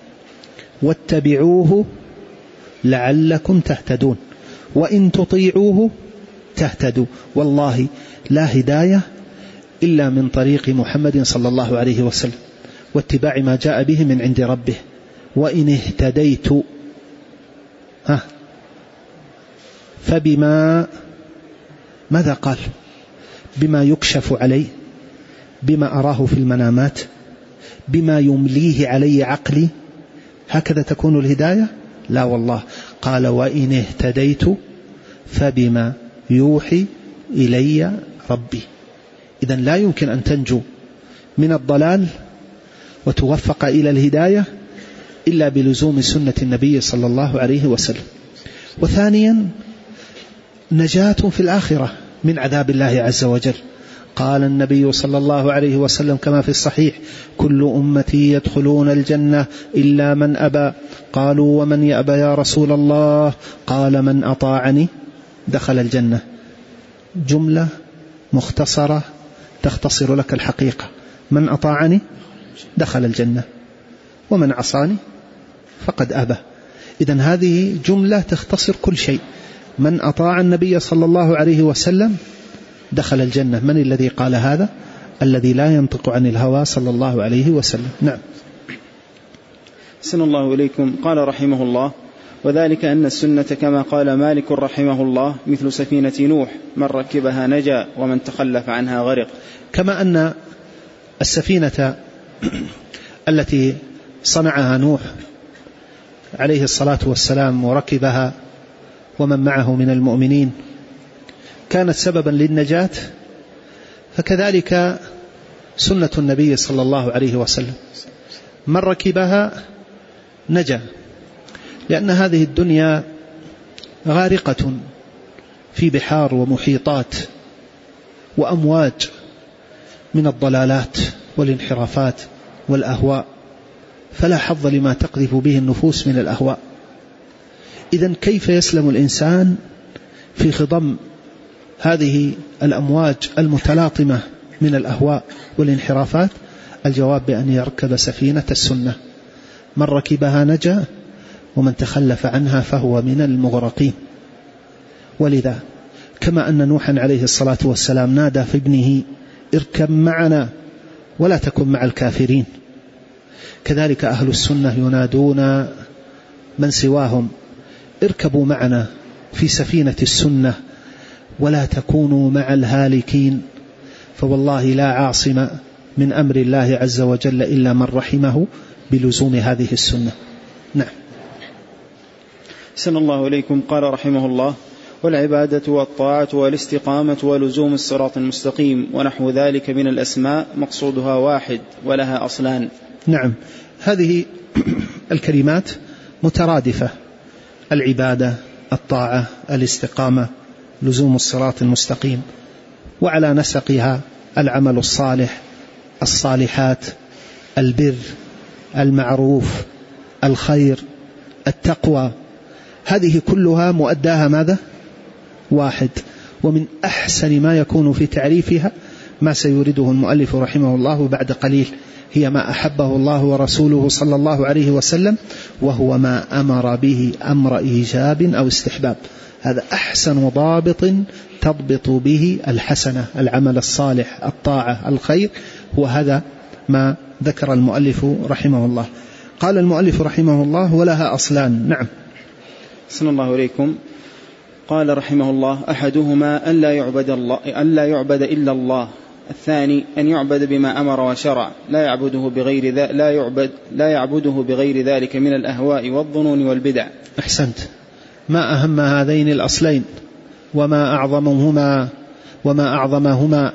واتبعوه لعلكم تهتدون، وإن تطيعوه تهتدوا. والله لا هداية إلا من طريق محمد صلى الله عليه وسلم، واتباع ما جاء به من عند ربه. وإن اهتديت ها فبما ماذا قال؟ بما يكشف علي، بما أراه في المنامات، بما يمليه علي عقلي، هكذا تكون الهداية؟ لا والله، قال: وإن اهتديت فبما يوحي إلي ربي. إذن لا يمكن أن تنجو من الضلال وتوفق إلى الهداية إلا بلزوم سنة النبي صلى الله عليه وسلم. وثانيا نجاة في الآخرة من عذاب الله عز وجل. قال النبي صلى الله عليه وسلم كما في الصحيح: كل أمتي يدخلون الجنة إلا من أبى. قالوا: ومن يأبى يا رسول الله؟ قال: من أطاعني دخل الجنة. جملة مختصرة تختصر لك الحقيقة: من أطاعني دخل الجنة، ومن عصاني فقد أبى. إذن هذه جملة تختصر كل شيء. من أطاع النبي صلى الله عليه وسلم دخل الجنة. من الذي قال هذا؟ الذي لا ينطق عن الهوى صلى الله عليه وسلم. نعم. أحسن الله إليكم. قال رحمه الله: وذلك أن السنة كما قال مالك رحمه الله مثل سفينة نوح، من ركبها نجا ومن تخلف عنها غرق. كما أن السفينة التي صنعها نوح عليه الصلاة والسلام وركبها ومن معه من المؤمنين كانت سببا للنجاة، فكذلك سنة النبي صلى الله عليه وسلم، من ركبها نجا، لأن هذه الدنيا غارقة في بحار ومحيطات وأمواج من الضلالات والانحرافات والأهواء، فلا حظ لما تقذف به النفوس من الأهواء. إذن كيف يسلم الإنسان في خضم هذه الأمواج المتلاطمة من الأهواء والانحرافات؟ الجواب بأن يركب سفينة السنة، من ركبها نجا ومن تخلف عنها فهو من المغرقين. ولذا كما أن نوحا عليه الصلاة والسلام نادى في ابنه: اركب معنا ولا تكن مع الكافرين، كذلك أهل السنة ينادون من سواهم اركبوا معنا في سفينة السنة ولا تكونوا مع الهالكين، فوالله لا عاصم من أمر الله عز وجل إلا من رحمه بلزوم هذه السنة. نعم. سن الله إليكم. قال رحمه الله: والعبادة والطاعة والاستقامة ولزوم الصراط المستقيم ونحو ذلك من الأسماء مقصودها واحد ولها أصلان. نعم، هذه الكلمات مترادفة: العبادة، الطاعة، الاستقامة، لزوم الصراط المستقيم، وعلى نسقها العمل الصالح، الصالحات، البر، المعروف، الخير، التقوى، هذه كلها مؤداها ماذا؟ واحد. ومن أحسن ما يكون في تعريفها ما سيورده المؤلف رحمه الله بعد قليل: هي ما أحبه الله ورسوله صلى الله عليه وسلم، وهو ما أمر به أمر إيجاب أو استحباب. هذا أحسن ضابط تضبط به الحسنة، العمل الصالح، الطاعة، الخير، وهذا ما ذكر المؤلف رحمه الله. قال المؤلف رحمه الله: ولها أصلان. نعم. صلى الله إليكم. قال رحمه الله: أحدهما أن لا يعبد الله أن لا يعبد إلا الله، الثاني أن يعبد بما أمر وشرع، لا يعبده بغير ذا لا يعبد لا يعبده بغير ذلك من الأهواء والظنون والبدع. أحسنت. ما أهم هذين الأصلين وما أعظمهما وما أعظمهما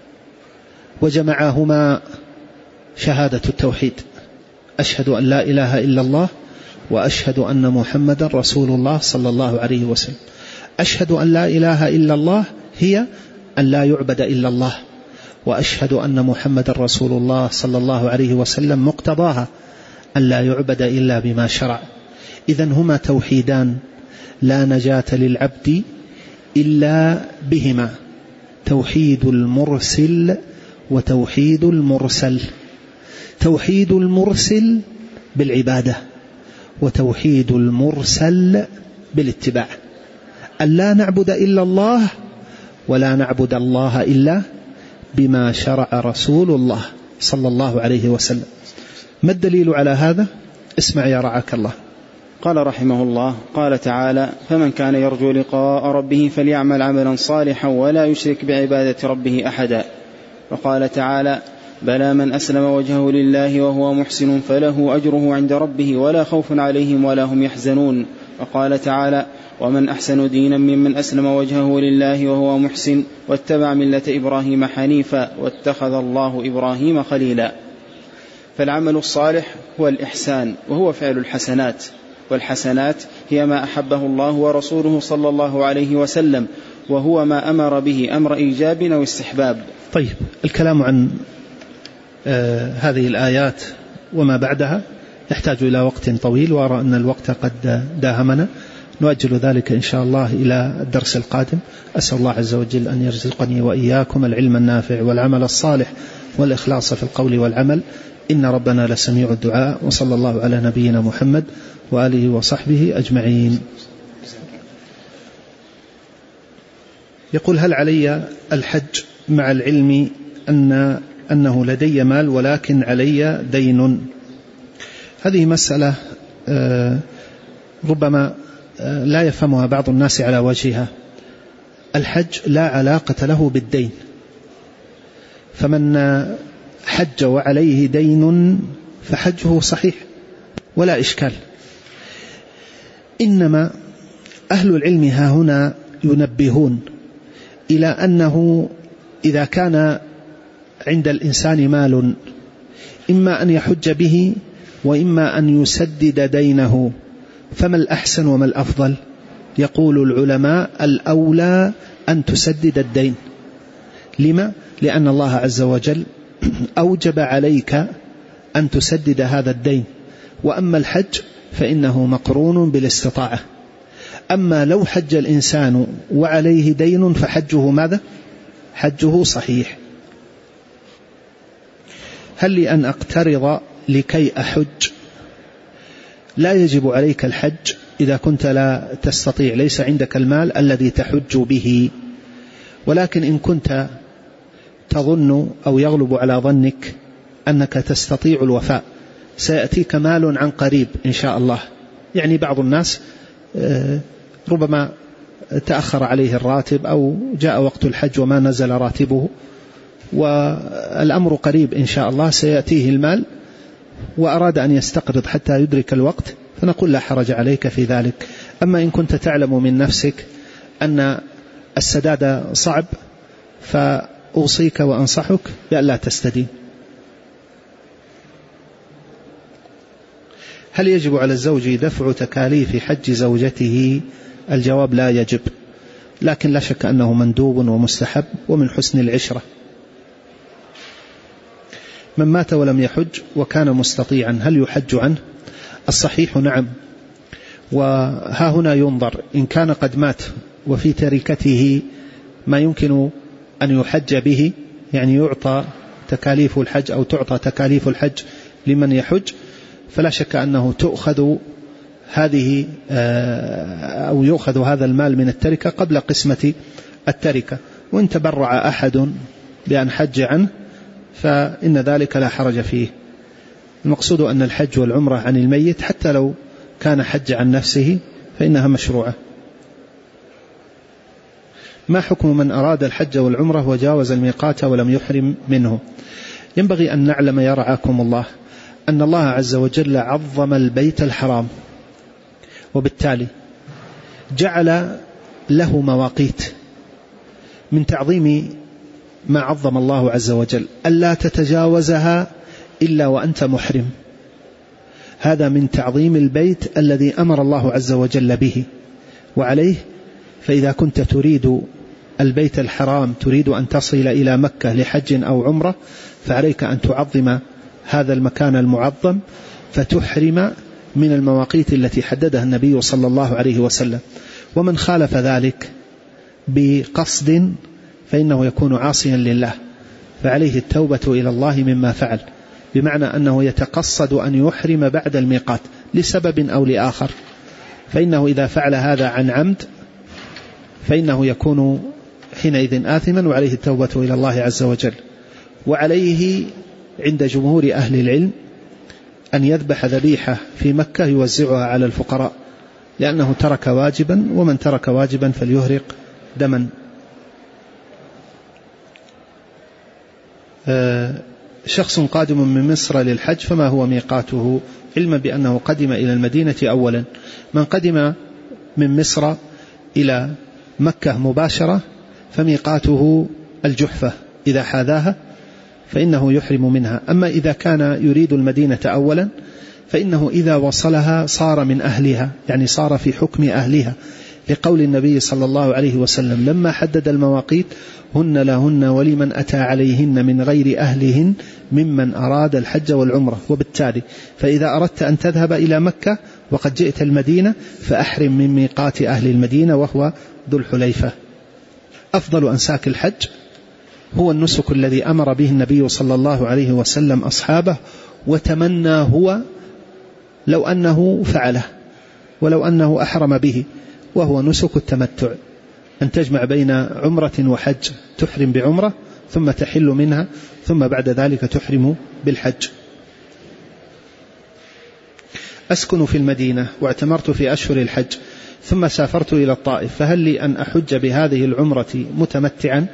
وجمعهما شهادة التوحيد: أشهد أن لا إله إلا الله وأشهد أن محمدا رسول الله صلى الله عليه وسلم. أشهد أن لا إله إلا الله هي أن لا يعبد إلا الله، وأشهد أن محمدا رسول الله صلى الله عليه وسلم مقتضاها أن لا يعبد إلا بما شرع. إذن هما توحيدان لا نجاة للعبد إلا بهما: توحيد المرسل وتوحيد المرسل. توحيد المرسل بالعبادة، وتوحيد المرسل بالاتباع. أن لا نعبد إلا الله ولا نعبد الله إلا بما شرع رسول الله صلى الله عليه وسلم. ما الدليل على هذا؟ اسمع يا رعاك الله. قال رحمه الله: قال تعالى: فمن كان يرجو لقاء ربه فليعمل عملا صالحا ولا يشرك بعبادة ربه أحدا. وقال تعالى: بلى من أسلم وجهه لله وهو محسن فله أجره عند ربه ولا خوف عليهم ولا هم يحزنون. وقال تعالى: ومن أحسن دينا ممن أسلم وجهه لله وهو محسن واتبع ملة إبراهيم حنيفا واتخذ الله إبراهيم خليلا. فالعمل الصالح هو الإحسان، وهو فعل الحسنات، والحسنات هي ما أحبه الله ورسوله صلى الله عليه وسلم، وهو ما أمر به أمر إيجاب أو استحباب. طيب، الكلام عن آه هذه الآيات وما بعدها يحتاج إلى وقت طويل، وأرى أن الوقت قد داهمنا، نؤجل ذلك إن شاء الله إلى الدرس القادم. أسأل الله عز وجل أن يرزقني وإياكم العلم النافع والعمل الصالح والإخلاص في القول والعمل، إن ربنا لسميع الدعاء. وصلى الله على نبينا محمد وآله وصحبه أجمعين. يقول: هل علي الحج مع العلم أن أنه لدي مال ولكن علي دين؟ هذه مسألة ربما لا يفهمها بعض الناس على وجهها. الحج لا علاقة له بالدين، فمن حج وعليه دين فحجه صحيح ولا إشكال. إنما أهل العلم ها هنا ينبهون إلى أنه إذا كان عند الإنسان مال إما أن يحج به وإما أن يسدد دينه، فما الأحسن وما الأفضل؟ يقول العلماء: الأولى أن تسدد الدين. لما؟ لأن الله عز وجل أوجب عليك أن تسدد هذا الدين، وأما الحج فإنه مقرون بالاستطاعة. أما لو حج الإنسان وعليه دين فحجه ماذا؟ حجه صحيح. هل لي أن أقترض لكي أحج؟ لا يجب عليك الحج إذا كنت لا تستطيع، ليس عندك المال الذي تحج به، ولكن إن كنت تظن أو يغلب على ظنك أنك تستطيع الوفاء، سيأتيك مال عن قريب إن شاء الله يعني بعض الناس ربما تأخر عليه الراتب أو جاء وقت الحج وما نزل راتبه، والأمر قريب إن شاء الله سيأتيه المال وأراد أن يستقرض حتى يدرك الوقت، فنقول لا حرج عليك في ذلك. أما إن كنت تعلم من نفسك أن السداد صعب فأوصيك وأنصحك بأن لا تستدين. هل يجب على الزوج دفع تكاليف حج زوجته؟ الجواب لا يجب، لكن لا شك أنه مندوب ومستحب ومن حسن العشرة. من مات ولم يحج وكان مستطيعا هل يحج عنه؟ الصحيح نعم، وها هنا ينظر إن كان قد مات وفي تركته ما يمكن أن يحج به، يعني يعطى تكاليف الحج أو تعطى تكاليف الحج لمن يحج، فلا شك أنه تؤخذ هذه أو يؤخذ هذا المال من التركة قبل قسمة التركة. وإن تبرع أحد بأن حج عنه فإن ذلك لا حرج فيه. المقصود أن الحج والعمرة عن الميت حتى لو كان حج عن نفسه فإنها مشروعة. ما حكم من أراد الحج والعمرة وجاوز الميقات ولم يحرم منه؟ ينبغي أن نعلم يرعاكم الله أن الله عز وجل عظم البيت الحرام، وبالتالي جعل له مواقيت من تعظيم ما عظم الله عز وجل، ألا تتجاوزها إلا وأنت محرم. هذا من تعظيم البيت الذي أمر الله عز وجل به. وعليه فإذا كنت تريد البيت الحرام، تريد أن تصل إلى مكة لحج أو عمرة، فعليك أن تعظم هذا المكان المعظم فتحرم من المواقيت التي حددها النبي صلى الله عليه وسلم. ومن خالف ذلك بقصد فإنه يكون عاصيا لله، فعليه التوبة إلى الله مما فعل، بمعنى أنه يتقصد أن يحرم بعد الميقات لسبب أو لآخر، فإنه إذا فعل هذا عن عمد فإنه يكون حينئذ آثما، وعليه التوبة إلى الله عز وجل. وعليه عند جمهور أهل العلم أن يذبح ذبيحة في مكة يوزعها على الفقراء، لأنه ترك واجبا، ومن ترك واجبا فليهرق دما. شخص قادم من مصر للحج فما هو ميقاته؟ علما بأنه قدم إلى المدينة أولا. من قدم من مصر إلى مكة مباشرة فميقاته الجحفة، إذا حاذاها فإنه يحرم منها. أما إذا كان يريد المدينة أولا فإنه إذا وصلها صار من أهلها، يعني صار في حكم أهلها، لقول النبي صلى الله عليه وسلم لما حدد المواقيت: هن لهن ولمن أتى عليهن من غير أهلهن ممن أراد الحج والعمرة. وبالتالي فإذا أردت أن تذهب إلى مكة وقد جئت المدينة فأحرم من ميقات أهل المدينة وهو ذو الحليفة. أفضل أنساك الحج هو النسك الذي أمر به النبي صلى الله عليه وسلم أصحابه، وتمنى هو لو أنه فعله ولو أنه أحرم به، وهو نسك التمتع، أن تجمع بين عمرة وحج، تحرم بعمرة ثم تحل منها ثم بعد ذلك تحرم بالحج. أسكن في المدينة واعتمرت في أشهر الحج ثم سافرت إلى الطائف، فهل لي أن أحج بهذه العمرة متمتعا؟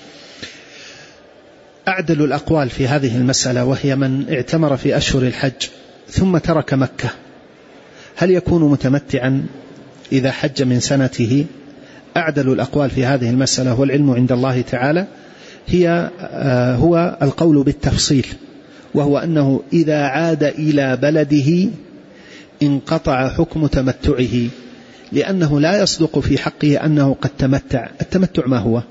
أعدل الأقوال في هذه المسألة وهي من اعتمر في أشهر الحج ثم ترك مكة، هل يكون متمتعا إذا حج من سنته؟ أعدل الأقوال في هذه المسألة والعلم عند الله تعالى هي هو القول بالتفصيل، وهو أنه إذا عاد إلى بلده انقطع حكم تمتعه، لأنه لا يصدق في حقه أنه قد تمتع. التمتع ما هو؟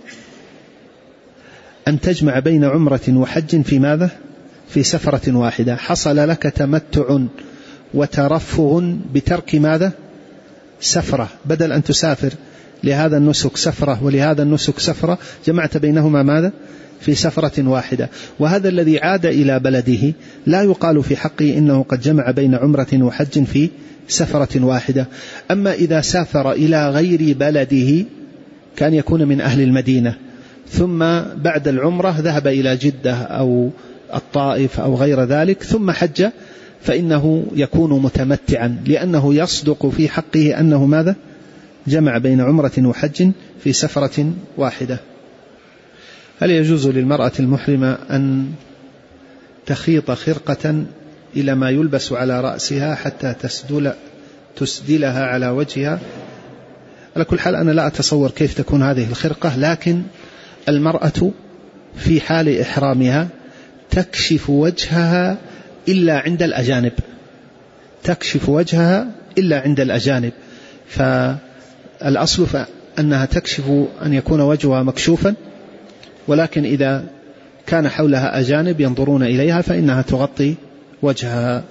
أن تجمع بين عمرة وحج في ماذا؟ في سفرة واحدة. حصل لك تمتع وترفه بترك ماذا؟ سفرة، بدل أن تسافر لهذا النسك سفرة ولهذا النسك سفرة، جمعت بينهما ماذا؟ في سفرة واحدة. وهذا الذي عاد إلى بلده لا يقال في حقه إنه قد جمع بين عمرة وحج في سفرة واحدة. أما إذا سافر إلى غير بلده كان يكون من أهل المدينة ثم بعد العمرة ذهب إلى جدة أو الطائف أو غير ذلك ثم حج، فإنه يكون متمتعا، لأنه يصدق في حقه أنه ماذا؟ جمع بين عمرة وحج في سفرة واحدة. هل يجوز للمرأة المحرمة أن تخيط خرقة إلى ما يلبس على رأسها حتى تسدل تسدلها على وجهها؟ على كل حال أنا لا أتصور كيف تكون هذه الخرقة، لكن المرأة في حال إحرامها تكشف وجهها إلا عند الأجانب، تكشف وجهها إلا عند الأجانب، فالأصل أنها تكشف أن يكون وجهها مكشوفا، ولكن إذا كان حولها أجانب ينظرون إليها فإنها تغطي وجهها.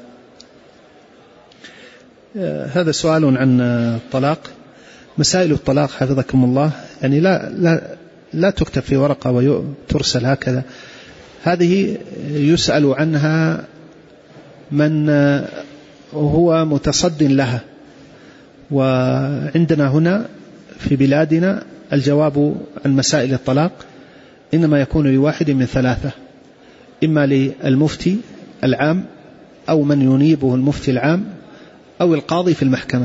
هذا سؤال عن الطلاق. مسائل الطلاق حفظكم الله يعني لا, لا, لا تكتب في ورقة وترسل هكذا، هذه يسأل عنها من هو متصد لها، وعندنا هنا في بلادنا الجواب عن مسائل الطلاق إنما يكون لواحد من ثلاثة، إما للمفتي العام أو من ينيبه المفتي العام أو القاضي في المحكمة.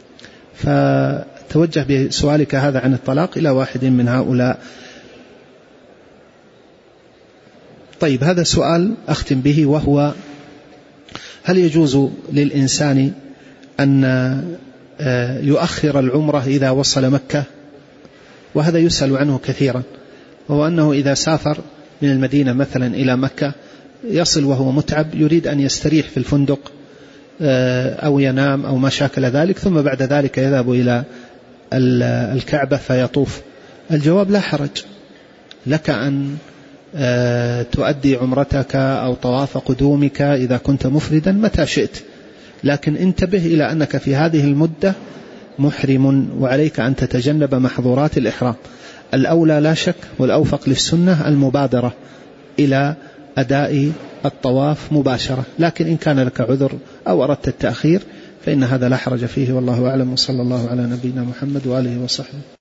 فتوجه بسؤالك هذا عن الطلاق إلى واحد من هؤلاء. طيب، هذا سؤال أختم به، وهو هل يجوز للإنسان أن يؤخر العمرة إذا وصل مكة؟ وهذا يسأل عنه كثيرا، وهو أنه إذا سافر من المدينة مثلا إلى مكة يصل وهو متعب، يريد أن يستريح في الفندق أو ينام أو ما شاكل ذلك، ثم بعد ذلك يذهب إلى الكعبة فيطوف. الجواب: لا حرج لك أن تؤدي عمرتك أو طواف قدومك إذا كنت مفردا متى شئت، لكن انتبه إلى أنك في هذه المدة محرم، وعليك أن تتجنب محظورات الإحرام. الأولى لا شك والأوفق للسنة المبادرة إلى أداء الطواف مباشرة، لكن إن كان لك عذر أو أردت التأخير فإن هذا لا حرج فيه، والله أعلم، وصلى الله على نبينا محمد وآله وصحبه.